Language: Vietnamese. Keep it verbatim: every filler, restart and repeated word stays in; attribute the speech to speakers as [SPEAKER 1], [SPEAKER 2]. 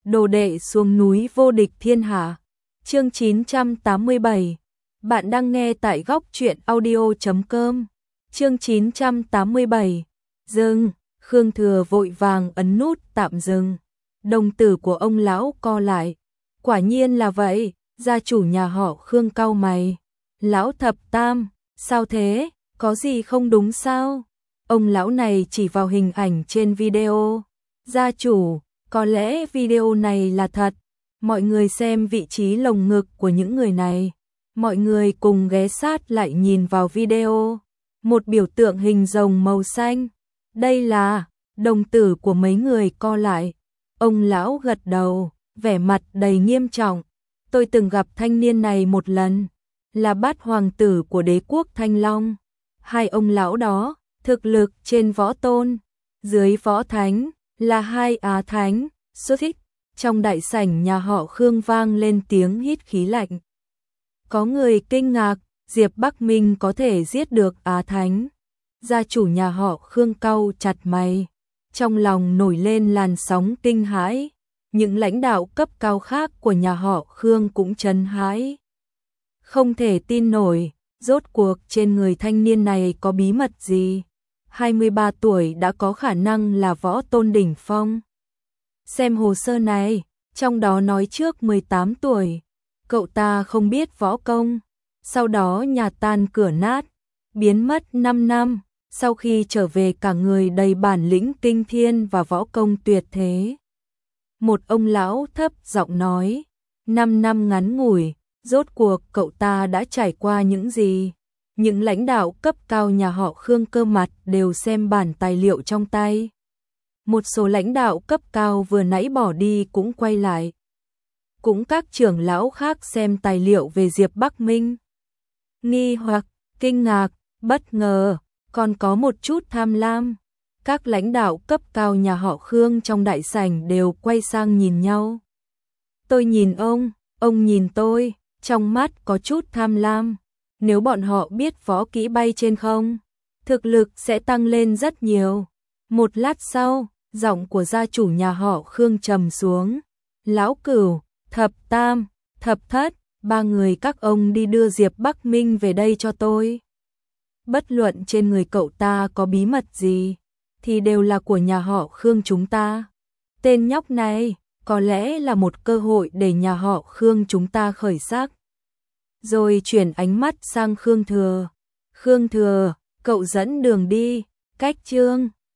[SPEAKER 1] Đồ đệ xuống núi vô địch thiên hạ. Chương chín trăm tám mươi bảy. Bạn đang nghe tại góc truyện audio chấm com. Chương chín trăm tám mươi bảy. Dừng, Khương Thừa vội vàng ấn nút tạm dừng. Đồng tử của ông lão co lại. Quả nhiên là vậy, gia chủ nhà họ Khương cau mày. Lão thập tam, sao thế, có gì không đúng sao? Ông lão này chỉ vào hình ảnh trên video. Gia chủ, có lẽ video này là thật. Mọi người xem vị trí lồng ngực của những người này. Mọi người cùng ghé sát lại nhìn vào video. Một biểu tượng hình rồng màu xanh. Đây là đồng tử của mấy người co lại. Ông lão gật đầu, vẻ mặt đầy nghiêm trọng. Tôi từng gặp thanh niên này một lần, là bát hoàng tử của đế quốc Thanh Long. Hai ông lão đó, thực lực trên võ tôn, dưới võ thánh, là hai á thánh, xuất thích. Trong đại sảnh nhà họ Khương vang lên tiếng hít khí lạnh. Có người kinh ngạc, Diệp Bắc Minh có thể giết được á thánh. Gia chủ nhà họ Khương cau chặt mày, trong lòng nổi lên làn sóng kinh hãi. Những lãnh đạo cấp cao khác của nhà họ Khương cũng chấn hãi. Không thể tin nổi, rốt cuộc trên người thanh niên này có bí mật gì? hai mươi ba tuổi đã có khả năng là võ tôn đỉnh phong. Xem hồ sơ này, trong đó nói trước mười tám tuổi, cậu ta không biết võ công, sau đó nhà tan cửa nát, biến mất năm năm, sau khi trở về cả người đầy bản lĩnh kinh thiên và võ công tuyệt thế. Một ông lão thấp giọng nói, năm năm ngắn ngủi, rốt cuộc cậu ta đã trải qua những gì? Những lãnh đạo cấp cao nhà họ Khương cơ mặt đều xem bản tài liệu trong tay. Một số lãnh đạo cấp cao vừa nãy bỏ đi cũng quay lại. Cũng các trưởng lão khác xem tài liệu về Diệp Bắc Minh. Nghi hoặc, kinh ngạc, bất ngờ, còn có một chút tham lam. Các lãnh đạo cấp cao nhà họ Khương trong đại sảnh đều quay sang nhìn nhau. Tôi nhìn ông, ông nhìn tôi, trong mắt có chút tham lam. Nếu bọn họ biết võ kỹ bay trên không, thực lực sẽ tăng lên rất nhiều. Một lát sau, giọng của gia chủ nhà họ Khương trầm xuống. Lão Cửu, Thập Tam, Thập Thất, ba người các ông đi đưa Diệp Bắc Minh về đây cho tôi. Bất luận trên người cậu ta có bí mật gì, thì đều là của nhà họ Khương chúng ta. Tên nhóc này, có lẽ là một cơ hội để nhà họ Khương chúng ta khởi sắc. Rồi chuyển ánh mắt sang Khương Thừa. Khương Thừa, cậu dẫn đường đi, cách chương.